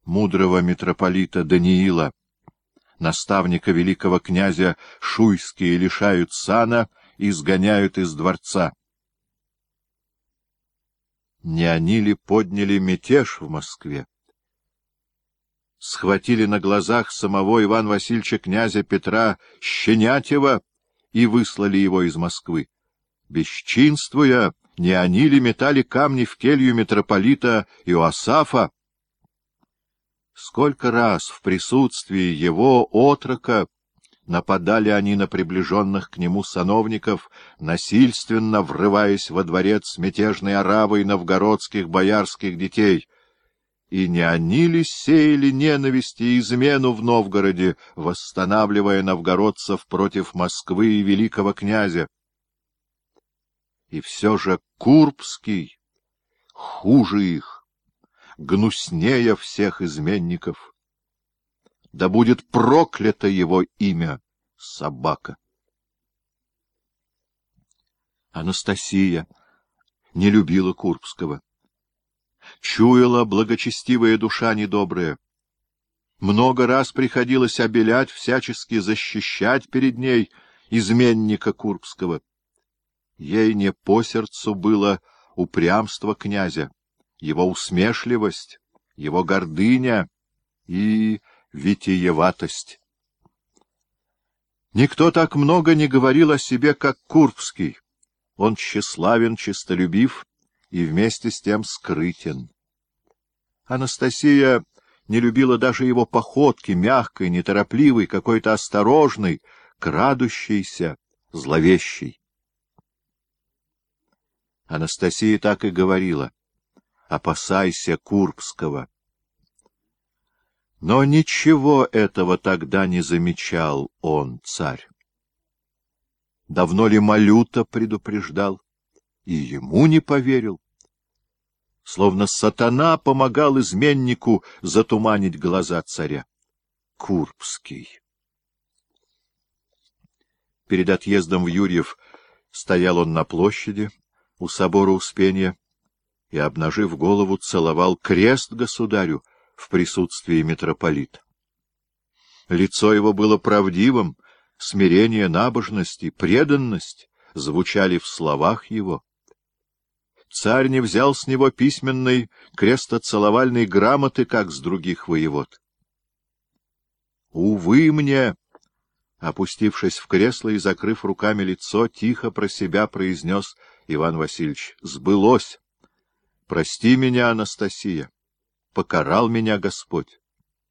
мудрого митрополита Даниила, наставника великого князя, шуйские лишают сана и изгоняют из дворца. Не они ли подняли мятеж в Москве? Схватили на глазах самого Ивана Васильевича князя Петра Щенятева и выслали его из Москвы. Бесчинствуя, не они ли метали камни в келью митрополита Иоасафа? Сколько раз в присутствии его отрока нападали они на приближенных к нему сановников, насильственно врываясь во дворец мятежной оравой новгородских боярских детей. И не они ли сеяли ненависть и измену в Новгороде, восстанавливая новгородцев против Москвы и великого князя? И все же Курбский хуже их, гнуснее всех изменников. Да будет проклято его имя, собака! Анастасия не любила Курбского. Чуяла благочестивая душа недобрая. Много раз приходилось обелять, всячески защищать перед ней изменника Курбского. Ей не по сердцу было упрямство князя, его усмешливость, его гордыня и витиеватость. Никто так много не говорил о себе, как Курбский. Он тщеславен, честолюбив и вместе с тем скрытен. Анастасия не любила даже его походки, мягкой, неторопливой, какой-то осторожной, крадущейся, зловещей. Анастасия так и говорила: «Опасайся Курбского». Но ничего этого тогда не замечал он, царь. Давно ли Малюта предупреждал? И ему не поверил. Словно сатана помогал изменнику затуманить глаза царя. Курбский. Перед отъездом в Юрьев стоял он на площади у собора Успения и, обнажив голову, целовал крест государю в присутствии митрополита. Лицо его было правдивым, смирение, набожность и преданность звучали в словах его. Царь не взял с него письменной крестоцеловальной грамоты, как с других воевод. «Увы мне!» — опустившись в кресло и закрыв руками лицо, тихо про себя произнес Иван Васильевич: «Сбылось! Прости меня, Анастасия! Покарал меня Господь!»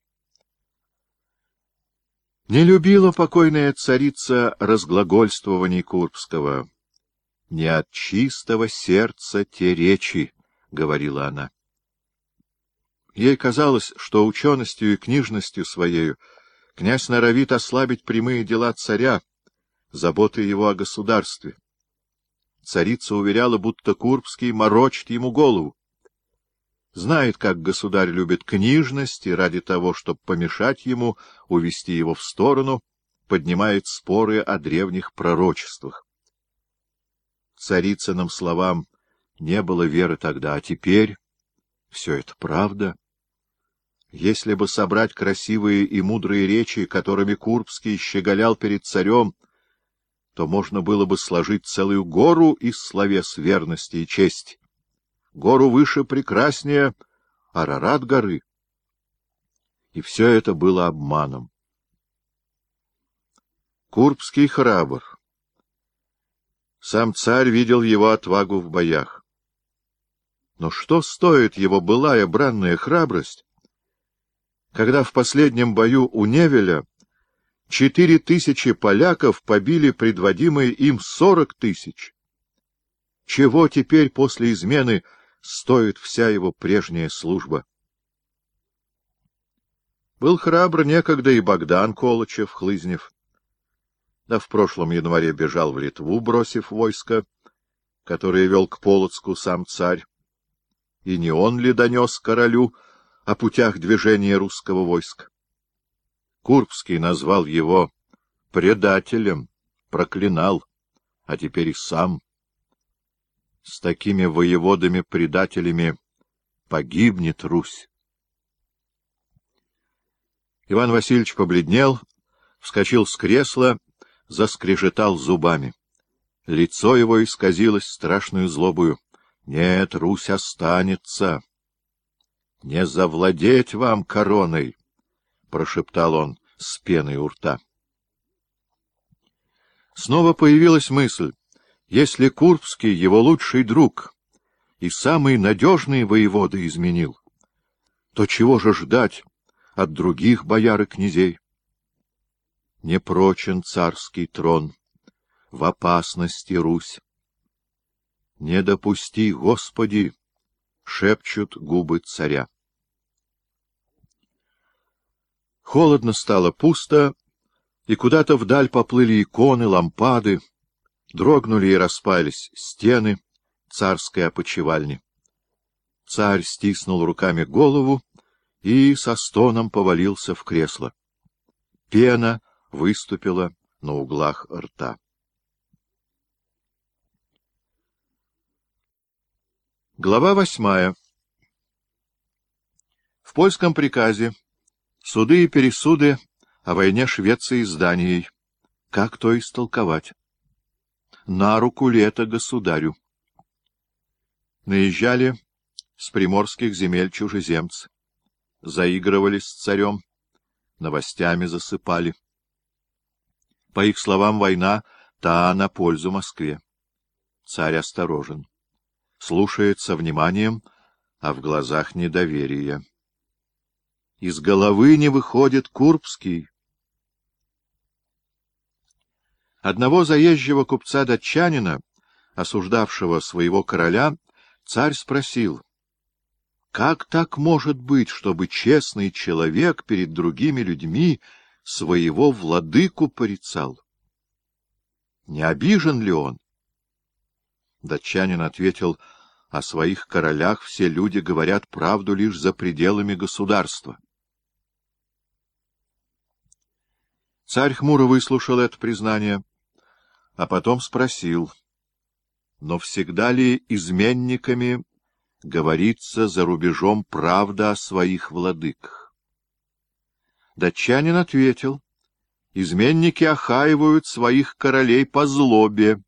Не любила покойная царица разглагольствований Курбского. «Не от чистого сердца те речи», — говорила она. Ей казалось, что ученостью и книжностью своею князь норовит ослабить прямые дела царя, заботы его о государстве. Царица уверяла, будто Курбский морочит ему голову. Знает, как государь любит книжность, и ради того, чтобы помешать ему, увести его в сторону, поднимает споры о древних пророчествах. Царицыным словам не было веры тогда, а теперь все это правда. Если бы собрать красивые и мудрые речи, которыми Курбский щеголял перед царем, то можно было бы сложить целую гору из словес верности и чести. Гору выше, прекраснее Арарат горы. И все это было обманом. Курбский храбр. Сам царь видел его отвагу в боях. Но что стоит его былая бранная храбрость, когда в последнем бою у Невеля 4000 поляков побили предводимые им 40 000? Чего теперь после измены стоит вся его прежняя служба? Был храбр некогда и Богдан Колычев-Хлызнев. Да в прошлом январе бежал в Литву, бросив войско, которое вел к Полоцку сам царь. И не он ли донес королю о путях движения русского войска? Курбский назвал его предателем, проклинал, а теперь и сам. С такими воеводами-предателями погибнет Русь. Иван Васильевич побледнел, вскочил с кресла, заскрежетал зубами. Лицо его исказилось страшную злобою. «Нет, Русь останется. Не завладеть вам короной!» — прошептал он с пеной у рта. Снова появилась мысль: если Курбский, его лучший друг и самый надежный воевода, изменил, то чего же ждать от других бояр и князей? Не прочен царский трон, в опасности Русь. «Не допусти, Господи!» — шепчут губы царя. Холодно стало, пусто, и куда-то вдаль поплыли иконы, лампады, дрогнули и распались стены царской опочивальни. Царь стиснул руками голову и со стоном повалился в кресло. Пена выступила на углах рта. Глава 8. В польском приказе суды и пересуды о войне Швеции с Данией. Как то истолковать? На руку ли это государю? Наезжали с приморских земель чужеземцы, заигрывали с царем, новостями засыпали. По их словам, война та на пользу Москве. Царь осторожен, слушает со вниманием, а в глазах недоверие. Из головы не выходит Курбский. Одного заезжего купца-датчанина, осуждавшего своего короля, царь спросил: как так может быть, чтобы честный человек перед другими людьми своего владыку порицал? Не обижен ли он? Датчанин ответил: о своих королях все люди говорят правду лишь за пределами государства. Царь хмуро выслушал это признание, а потом спросил: но всегда ли изменниками говорится за рубежом правда о своих владыках? Датчанин ответил: изменники охаивают своих королей по злобе.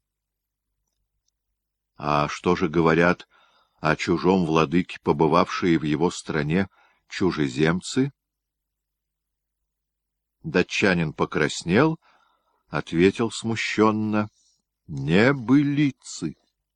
А что же говорят о чужом владыке, побывавшие в его стране чужеземцы? Датчанин покраснел, ответил смущенно: небылицы.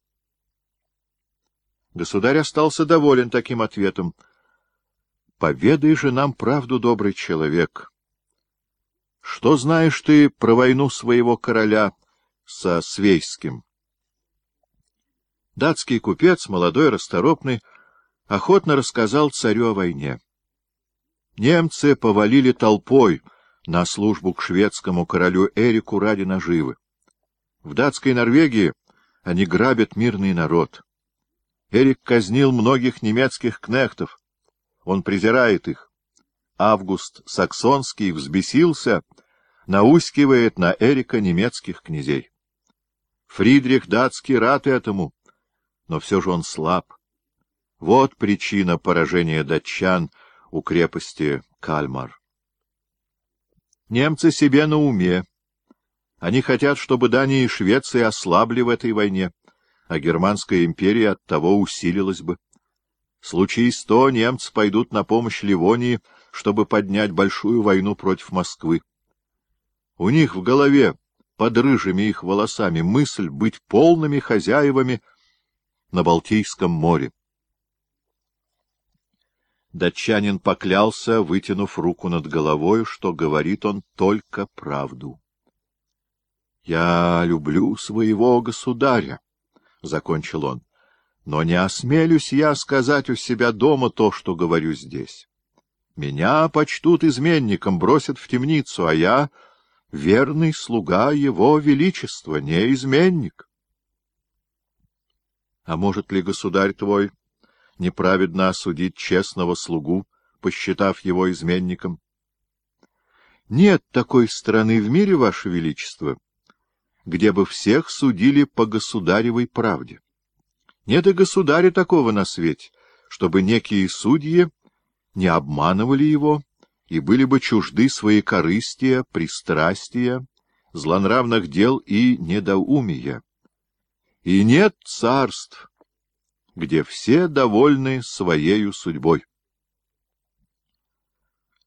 Государь остался доволен таким ответом. Поведай же нам правду, добрый человек. Что знаешь ты про войну своего короля со Свейским? Датский купец, молодой, расторопный, охотно рассказал царю о войне. Немцы повалили толпой на службу к шведскому королю Эрику ради наживы. В датской Норвегии они грабят мирный народ. Эрик казнил многих немецких кнехтов. Он презирает их. Август Саксонский взбесился, наускивает на Эрика немецких князей. Фридрих Датский рад этому, но все же он слаб. Вот причина поражения датчан у крепости Кальмар. Немцы себе на уме. Они хотят, чтобы Дания и Швеция ослабли в этой войне, а Германская империя оттого усилилась бы. Случись то, немцы пойдут на помощь Ливонии, чтобы поднять большую войну против Москвы. У них в голове, под рыжими их волосами, мысль быть полными хозяевами на Балтийском море. Датчанин поклялся, вытянув руку над головой, что говорит он только правду. — Я люблю своего государя, — закончил он, — но не осмелюсь я сказать у себя дома то, что говорю здесь. Меня почтут изменником, бросят в темницу, а я — верный слуга его величества, не изменник. А может ли государь твой неправедно осудить честного слугу, посчитав его изменником? Нет такой страны в мире, ваше величество, где бы всех судили по государевой правде. Нет и государя такого на свете, чтобы некие судьи не обманывали его и были бы чужды своекорыстия, пристрастия, злонравных дел и недоумия. И нет царств, где все довольны своею судьбой.